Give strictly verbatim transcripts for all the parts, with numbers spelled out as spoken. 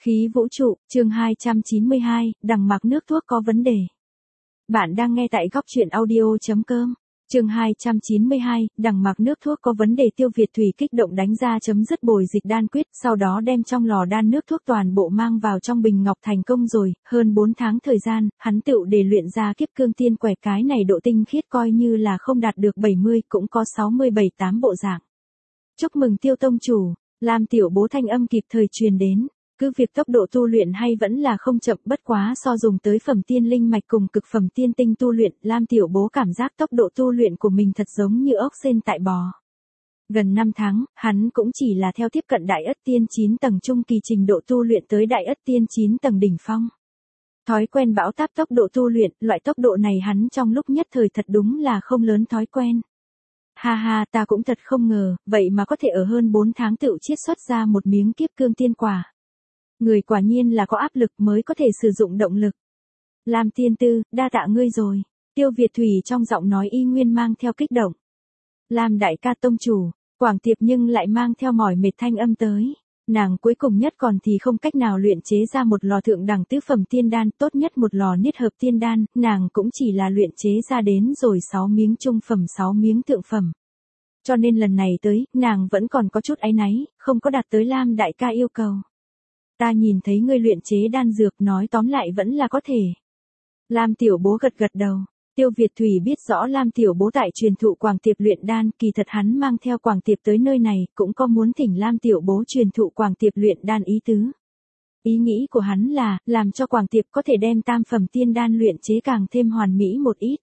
Khí vũ trụ, chương hai trăm chín mươi hai, đằng mạc nước thuốc có vấn đề. Bạn đang nghe tại góc truyện audio.com. Chương hai trăm chín mươi hai, đằng mạc nước thuốc có vấn đề. Tiêu Việt Thủy kích động đánh ra chấm dứt bồi dịch đan quyết, sau đó đem trong lò đan nước thuốc toàn bộ mang vào trong bình ngọc thành công rồi, hơn bốn tháng thời gian, hắn tựu để luyện ra kiếp cương tiên quẻ, cái này độ tinh khiết coi như là không đạt được bảy mươi, cũng có sáu mươi bảy tám bộ dạng. Chúc mừng Tiêu tông chủ, Lam tiểu bố thanh âm kịp thời truyền đến. Cứ việc tốc độ tu luyện hay vẫn là không chậm, bất quá so dùng tới phẩm tiên linh mạch cùng cực phẩm tiên tinh tu luyện, Lam tiểu bố cảm giác tốc độ tu luyện của mình thật giống như ốc sên tại bò. Gần năm tháng, hắn cũng chỉ là theo tiếp cận đại ất tiên chín tầng trung kỳ trình độ tu luyện tới đại ất tiên chín tầng đỉnh phong. Thói quen bão táp tốc độ tu luyện, loại tốc độ này hắn trong lúc nhất thời thật đúng là không lớn thói quen. Ha ha, ta cũng thật không ngờ, vậy mà có thể ở hơn bốn tháng tựu chiết xuất ra một miếng kiếp cương tiên quả. Người quả nhiên là có áp lực mới có thể sử dụng động lực. Lam tiên tư, đa tạ ngươi rồi. Tiêu Việt Thủy trong giọng nói y nguyên mang theo kích động. Lam đại ca tông chủ, Quảng Tiệp nhưng lại mang theo mỏi mệt thanh âm tới. Nàng cuối cùng nhất còn thì không cách nào luyện chế ra một lò thượng đẳng tứ phẩm tiên đan, tốt nhất một lò niết hợp tiên đan, nàng cũng chỉ là luyện chế ra đến rồi sáu miếng trung phẩm sáu miếng thượng phẩm. Cho nên lần này tới, nàng vẫn còn có chút áy náy, không có đạt tới Lam đại ca yêu cầu. Ta nhìn thấy ngươi luyện chế đan dược, nói tóm lại vẫn là có thể. Lam tiểu bố gật gật đầu. Tiêu Việt Thủy biết rõ Lam tiểu bố tại truyền thụ Quảng Tiệp luyện đan, kỳ thật hắn mang theo Quảng Tiệp tới nơi này, cũng có muốn thỉnh Lam tiểu bố truyền thụ Quảng Tiệp luyện đan ý tứ. Ý nghĩ của hắn là, làm cho Quảng Tiệp có thể đem tam phẩm tiên đan luyện chế càng thêm hoàn mỹ một ít.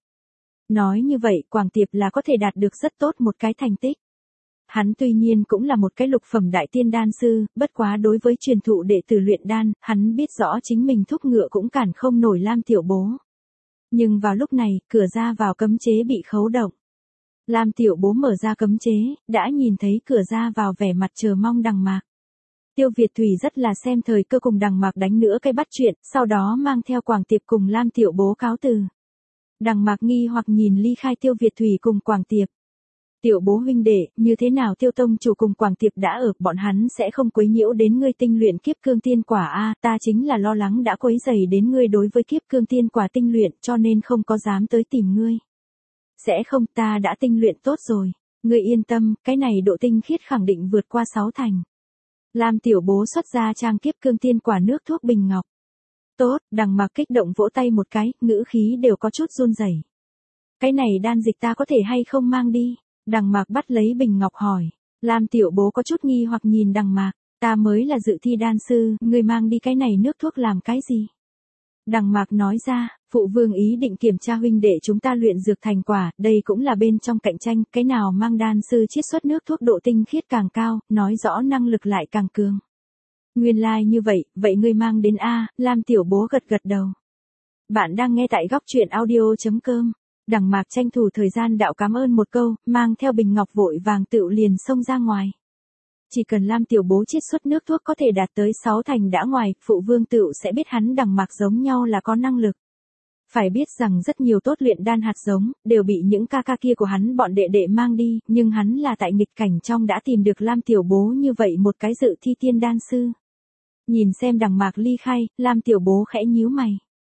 Nói như vậy, Quảng Tiệp là có thể đạt được rất tốt một cái thành tích. Hắn tuy nhiên cũng là một cái lục phẩm đại tiên đan sư, bất quá đối với truyền thụ đệ tử luyện đan, hắn biết rõ chính mình thúc ngựa cũng cản không nổi Lam tiểu bố. Nhưng vào lúc này, cửa ra vào cấm chế bị khấu động. Lam tiểu bố mở ra cấm chế, đã nhìn thấy cửa ra vào vẻ mặt chờ mong đằng mạc. Tiêu Việt Thủy rất là xem thời cơ cùng đằng mạc đánh nữa cái bắt chuyện, sau đó mang theo Quảng Tiệp cùng Lam tiểu bố cáo từ. Đằng mạc nghi hoặc nhìn ly khai Tiêu Việt Thủy cùng Quảng Tiệp. Tiểu bố huynh đệ, như thế nào Tiêu tông chủ cùng Quảng Tiệp đã ở, bọn hắn sẽ không quấy nhiễu đến ngươi tinh luyện kiếp cương tiên quả a, ta chính là lo lắng đã quấy rầy đến ngươi đối với kiếp cương tiên quả tinh luyện, cho nên không có dám tới tìm ngươi. Sẽ không, ta đã tinh luyện tốt rồi, ngươi yên tâm, cái này độ tinh khiết khẳng định vượt qua sáu thành. Lam tiểu bố xuất ra trang kiếp cương tiên quả nước thuốc bình ngọc. Tốt, đằng mạc kích động vỗ tay một cái, ngữ khí đều có chút run rẩy. Cái này đan dịch ta có thể hay không mang đi? Đằng mạc bắt lấy bình ngọc hỏi. Lam tiểu bố có chút nghi hoặc nhìn đằng mạc, ta mới là dự thi đan sư, ngươi mang đi cái này nước thuốc làm cái gì? Đằng mạc nói ra, phụ vương ý định kiểm tra huynh đệ chúng ta luyện dược thành quả, đây cũng là bên trong cạnh tranh, cái nào mang đan sư chiết xuất nước thuốc độ tinh khiết càng cao, nói rõ năng lực lại càng cường. Nguyên lai like như vậy, vậy ngươi mang đến A, Lam tiểu bố gật gật đầu. Bạn đang nghe tại góc truyện audio.com. Đằng mạc tranh thủ thời gian đạo cảm ơn một câu, mang theo bình ngọc vội vàng tựu liền xông ra ngoài. Chỉ cần Lam tiểu bố chiết xuất nước thuốc có thể đạt tới sáu thành đã ngoài, phụ vương tựu sẽ biết hắn đằng mạc giống nhau là có năng lực. Phải biết rằng rất nhiều tốt luyện đan hạt giống, đều bị những ca ca kia của hắn bọn đệ đệ mang đi, nhưng hắn là tại nghịch cảnh trong đã tìm được Lam tiểu bố như vậy một cái dự thi tiên đan sư. Nhìn xem đằng mạc ly khai, Lam tiểu bố khẽ nhíu mày.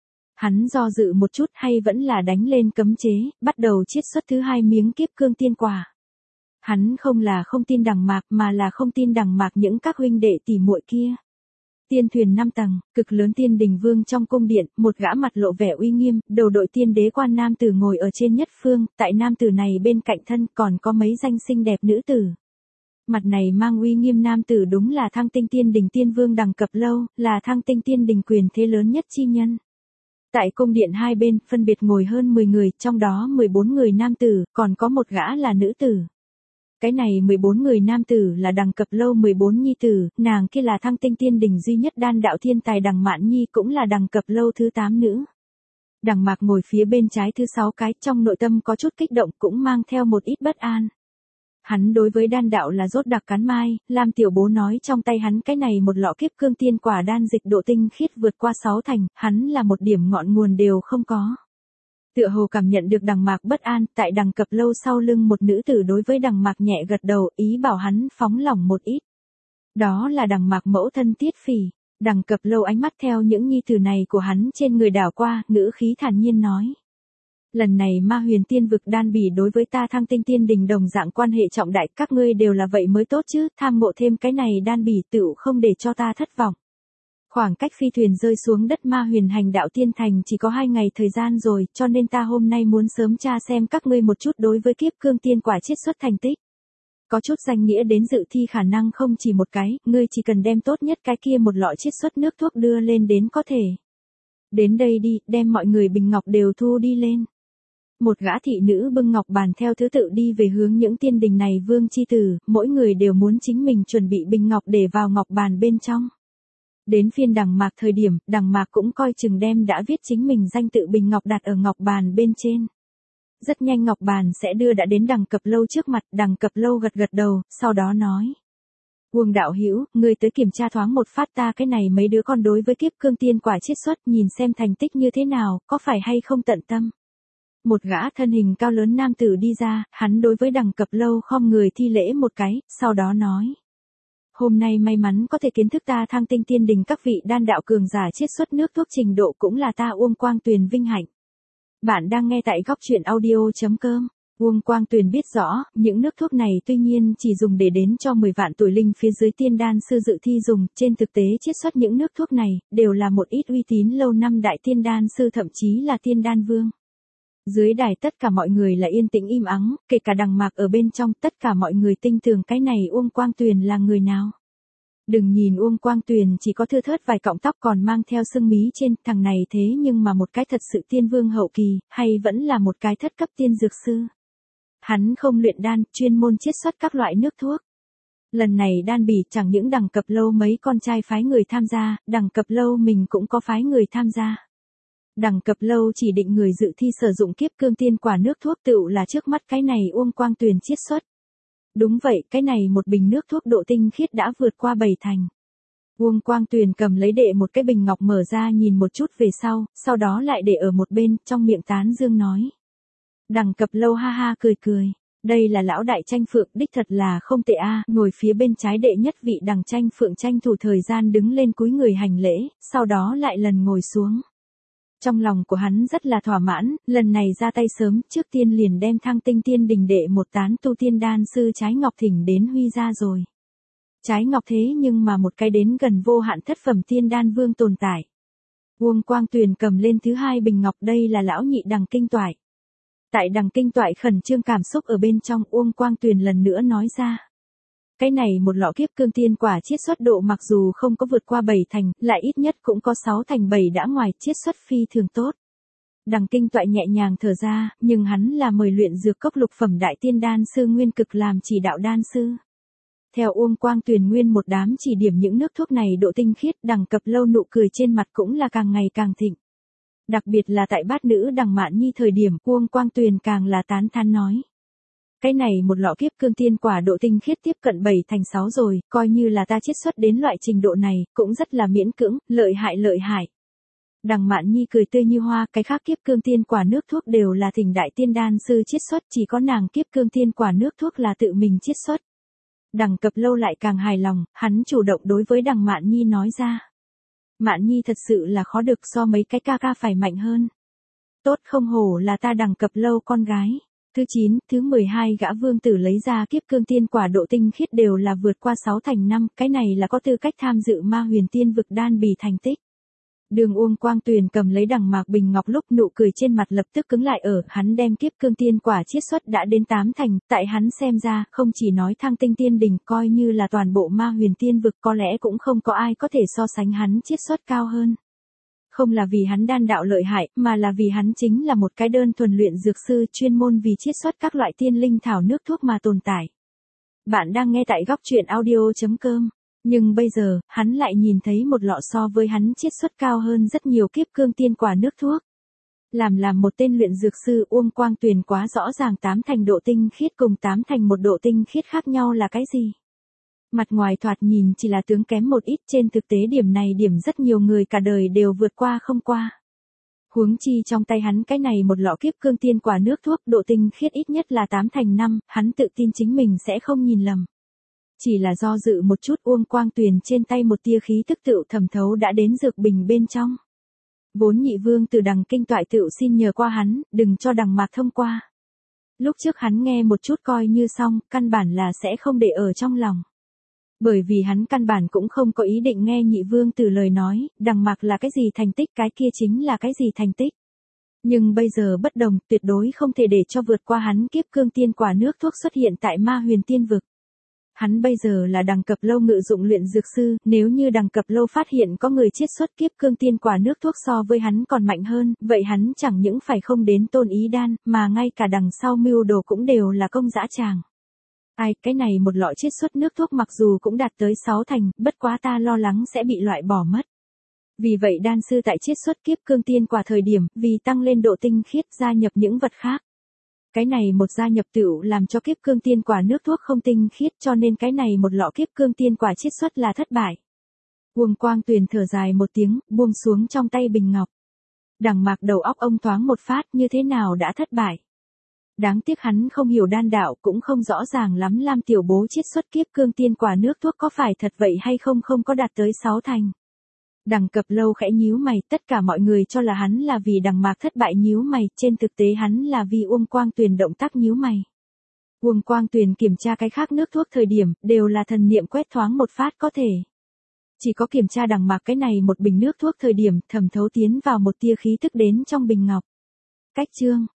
Hắn do dự một chút hay vẫn là đánh lên cấm chế, bắt đầu chiết xuất thứ hai miếng kiếp cương tiên quả. Hắn không là không tin đằng mạc mà là không tin đằng mạc những các huynh đệ tỉ muội kia. Tiên thuyền năm tầng, cực lớn tiên đình vương trong cung điện, một gã mặt lộ vẻ uy nghiêm, đầu đội tiên đế quan nam tử ngồi ở trên nhất phương, tại nam tử này bên cạnh thân còn có mấy danh xinh đẹp nữ tử. Mặt này mang uy nghiêm nam tử đúng là Thăng Tinh Tiên Đình Tiên Vương Đằng Cập Lâu, là Thăng Tinh Tiên Đình quyền thế lớn nhất chi nhân. Tại cung điện hai bên, phân biệt ngồi hơn mười người, trong đó mười bốn người nam tử, còn có một gã là nữ tử. Cái này mười bốn người nam tử là Đằng Cập Lâu mười bốn nhi tử, nàng kia là Thăng Tinh Tiên Đình duy nhất đan đạo thiên tài Đằng Mạn Nhi, cũng là Đằng Cập Lâu thứ tám nữ. Đằng Mạc ngồi phía bên trái thứ sáu cái, trong nội tâm có chút kích động, cũng mang theo một ít bất an. Hắn đối với đan đạo là rốt đặc cắn mai, Lam tiểu bố nói trong tay hắn cái này một lọ kiếp cương tiên quả đan dịch độ tinh khiết vượt qua sáu thành, hắn là một điểm ngọn nguồn đều không có. Tựa hồ cảm nhận được đằng mạc bất an, tại Đằng Cập Lâu sau lưng một nữ tử đối với đằng mạc nhẹ gật đầu, ý bảo hắn phóng lỏng một ít. Đó là đằng mạc mẫu thân Tiết Phỉ. Đằng Cập Lâu ánh mắt theo những nhi tử này của hắn trên người đảo qua, ngữ khí thản nhiên nói. Lần này ma huyền tiên vực đan bỉ đối với ta Thăng Tinh Tiên Đình đồng dạng quan hệ trọng đại, các ngươi đều là vậy mới tốt chứ, tham ngộ thêm cái này đan bỉ tựu không để cho ta thất vọng. Khoảng cách phi thuyền rơi xuống đất ma huyền hành đạo tiên thành chỉ có hai ngày thời gian rồi, cho nên ta hôm nay muốn sớm tra xem các ngươi một chút đối với kiếp cương tiên quả chiết xuất thành tích. Có chút danh nghĩa đến dự thi khả năng không chỉ một cái, ngươi chỉ cần đem tốt nhất cái kia một lọ chiết xuất nước thuốc đưa lên đến có thể. Đến đây đi, đem mọi người bình ngọc đều thu đi lên. Một gã thị nữ bưng ngọc bàn theo thứ tự đi về hướng những tiên đình này vương chi tử, mỗi người đều muốn chính mình chuẩn bị bình ngọc để vào ngọc bàn bên trong. Đến phiên Đằng Mạc thời điểm, Đằng Mạc cũng coi chừng đem đã viết chính mình danh tự bình ngọc đặt ở ngọc bàn bên trên. Rất nhanh ngọc bàn sẽ đưa đã đến Đằng Cập Lâu trước mặt, Đằng Cập Lâu gật gật đầu, sau đó nói. Uông đạo hữu, ngươi tới kiểm tra thoáng một phát ta cái này mấy đứa con đối với kiếp cương tiên quả chiết xuất, nhìn xem thành tích như thế nào, có phải hay không tận tâm. Một gã thân hình cao lớn nam tử đi ra, hắn đối với Đằng Cập Lâu khom người thi lễ một cái, sau đó nói. Hôm nay may mắn có thể kiến thức ta Thăng Tinh Tiên Đình các vị đan đạo cường giả chiết xuất nước thuốc trình độ cũng là ta Uông Quang Tuyền vinh hạnh. Bạn đang nghe tại góc truyện audio.com. Uông Quang Tuyền biết rõ, những nước thuốc này tuy nhiên chỉ dùng để đến cho mười vạn tuổi linh phía dưới tiên đan sư dự thi dùng, trên thực tế chiết xuất những nước thuốc này, đều là một ít uy tín lâu năm đại tiên đan sư thậm chí là tiên đan vương. Dưới đài tất cả mọi người là yên tĩnh im ắng, kể cả Đằng Mạc ở bên trong, tất cả mọi người tin tưởng cái này Uông Quang Tuyền là người nào. Đừng nhìn Uông Quang Tuyền chỉ có thưa thớt vài cọng tóc còn mang theo sưng mí trên, thằng này thế nhưng mà một cái thật sự tiên vương hậu kỳ, hay vẫn là một cái thất cấp tiên dược sư. Hắn không luyện đan, chuyên môn chiết xuất các loại nước thuốc. Lần này đan bỉ chẳng những Đằng Cập Lâu mấy con trai phái người tham gia, Đằng Cập Lâu mình cũng có phái người tham gia. Đằng Cập Lâu chỉ định người dự thi sử dụng kiếp cương tiên quả nước thuốc tựu là trước mắt cái này Uông Quang Tuyền chiết xuất. Đúng vậy, cái này một bình nước thuốc độ tinh khiết đã vượt qua bảy thành. Uông Quang Tuyền cầm lấy đệ một cái bình ngọc mở ra nhìn một chút về sau, sau đó lại để ở một bên, trong miệng tán dương nói. Đằng Cập Lâu ha ha cười cười. Đây là lão đại tranh phượng đích thật là không tệ a. Ngồi phía bên trái đệ nhất vị Đằng tranh phượng tranh thủ thời gian đứng lên cúi người hành lễ, sau đó lại lần ngồi xuống. Trong lòng của hắn rất là thỏa mãn, lần này ra tay sớm, trước tiên liền đem Thăng Tinh Tiên Đình đệ một tán tu tiên đan sư Trái Ngọc thỉnh đến huy ra rồi. Trái Ngọc thế nhưng mà một cái đến gần vô hạn thất phẩm tiên đan vương tồn tại. Uông Quang Tuyền cầm lên thứ hai bình ngọc, đây là lão nhị Đằng Kinh Toại. Tại Đằng Kinh Toại khẩn trương cảm xúc ở bên trong, Uông Quang Tuyền lần nữa nói ra. Cái này một lọ kiếp cương tiên quả chiết xuất độ mặc dù không có vượt qua bảy thành, lại ít nhất cũng có sáu thành bảy đã ngoài chiết xuất phi thường tốt. Đằng Kinh Toại nhẹ nhàng thở ra, nhưng hắn là mời luyện dược cốc lục phẩm đại tiên đan sư Nguyên Cực làm chỉ đạo đan sư. Theo Uông Quang Tuyền nguyên một đám chỉ điểm những nước thuốc này độ tinh khiết, Đằng Cập Lâu nụ cười trên mặt cũng là càng ngày càng thịnh. Đặc biệt là tại bát nữ Đằng Mạn Nhi thời điểm, Uông Quang Tuyền càng là tán thán nói. Cái này một lọ kiếp cương tiên quả độ tinh khiết tiếp cận bảy thành sáu rồi, coi như là ta chiết xuất đến loại trình độ này, cũng rất là miễn cưỡng, lợi hại lợi hại. Đằng Mạn Nhi cười tươi như hoa, cái khác kiếp cương tiên quả nước thuốc đều là thỉnh đại tiên đan sư chiết xuất, chỉ có nàng kiếp cương tiên quả nước thuốc là tự mình chiết xuất. Đằng Cập Lâu lại càng hài lòng, hắn chủ động đối với Đằng Mạn Nhi nói ra. Mạn Nhi thật sự là khó được, so mấy cái ca ca phải mạnh hơn. Tốt không hổ là ta Đằng Cập Lâu con gái. Thứ chín, thứ mười hai gã vương tử lấy ra kiếp cương tiên quả độ tinh khiết đều là vượt qua sáu thành năm, cái này là có tư cách tham dự ma huyền tiên vực đan bỉ thành tích. Đường Uông Quang Tuyền cầm lấy Đằng Mạc bình ngọc lúc nụ cười trên mặt lập tức cứng lại ở, hắn đem kiếp cương tiên quả chiết xuất đã đến tám thành, tại hắn xem ra, không chỉ nói Thăng Tinh Tiên Đình, coi như là toàn bộ ma huyền tiên vực có lẽ cũng không có ai có thể so sánh hắn chiết xuất cao hơn. Không là vì hắn đan đạo lợi hại, mà là vì hắn chính là một cái đơn thuần luyện dược sư chuyên môn vì chiết xuất các loại tiên linh thảo nước thuốc mà tồn tại. Bạn đang nghe tại góc truyện audio.com. Nhưng bây giờ, hắn lại nhìn thấy một lọ so với hắn chiết xuất cao hơn rất nhiều kiếp cương tiên quả nước thuốc. Làm làm một tên luyện dược sư, Uông Quang Tuyền quá rõ ràng tám thành độ tinh khiết cùng tám thành một độ tinh khiết khác nhau là cái gì. Mặt ngoài thoạt nhìn chỉ là tướng kém một ít, trên thực tế điểm này điểm rất nhiều người cả đời đều vượt qua không qua. Huống chi trong tay hắn cái này một lọ kiếp cương tiên quả nước thuốc độ tinh khiết ít nhất là tám thành năm, hắn tự tin chính mình sẽ không nhìn lầm. Chỉ là do dự một chút Uông Quang Tuyền trên tay một tia khí tức tựu thẩm thấu đã đến dược bình bên trong. Vốn nhị vương từ đằng kinh toại tựu xin nhờ qua hắn, đừng cho đằng mạc thông qua. Lúc trước hắn nghe một chút coi như xong, căn bản là sẽ không để ở trong lòng. Bởi vì hắn căn bản cũng không có ý định nghe nhị vương từ lời nói, đằng mạc là cái gì thành tích cái kia chính là cái gì thành tích. Nhưng bây giờ bất đồng, tuyệt đối không thể để cho vượt qua hắn kiếp cương tiên quả nước thuốc xuất hiện tại ma huyền tiên vực. Hắn bây giờ là đằng cập lâu ngự dụng luyện dược sư, nếu như đằng cập lâu phát hiện có người chiết xuất kiếp cương tiên quả nước thuốc so với hắn còn mạnh hơn, vậy hắn chẳng những phải không đến tôn ý đan, mà ngay cả đằng sau mưu đồ cũng đều là công dã tràng. Ai, cái này một lọ chiết xuất nước thuốc mặc dù cũng đạt tới sáu thành, bất quá ta lo lắng sẽ bị loại bỏ mất. Vì vậy đan sư tại chiết xuất kiếp cương tiên quả thời điểm, vì tăng lên độ tinh khiết gia nhập những vật khác. Cái này một gia nhập tựu làm cho kiếp cương tiên quả nước thuốc không tinh khiết cho nên cái này một lọ kiếp cương tiên quả chiết xuất là thất bại. Uông Quang Tuyền thở dài một tiếng, buông xuống trong tay bình ngọc. Đằng mạc đầu óc ông thoáng một phát như thế nào đã thất bại. Đáng tiếc hắn không hiểu đan đạo cũng không rõ ràng lắm Lam tiểu bố chiết xuất kiếp cương tiên quả nước thuốc có phải thật vậy hay không không có đạt tới sáu thành. Đằng cập lâu khẽ nhíu mày, tất cả mọi người cho là hắn là vì đằng mạc thất bại nhíu mày, trên thực tế hắn là vì Uông Quang Tuyền động tác nhíu mày. Uông Quang Tuyền kiểm tra cái khác nước thuốc thời điểm, đều là thần niệm quét thoáng một phát có thể. Chỉ có kiểm tra đằng mạc cái này một bình nước thuốc thời điểm, thẩm thấu tiến vào một tia khí tức đến trong bình ngọc. Cách chương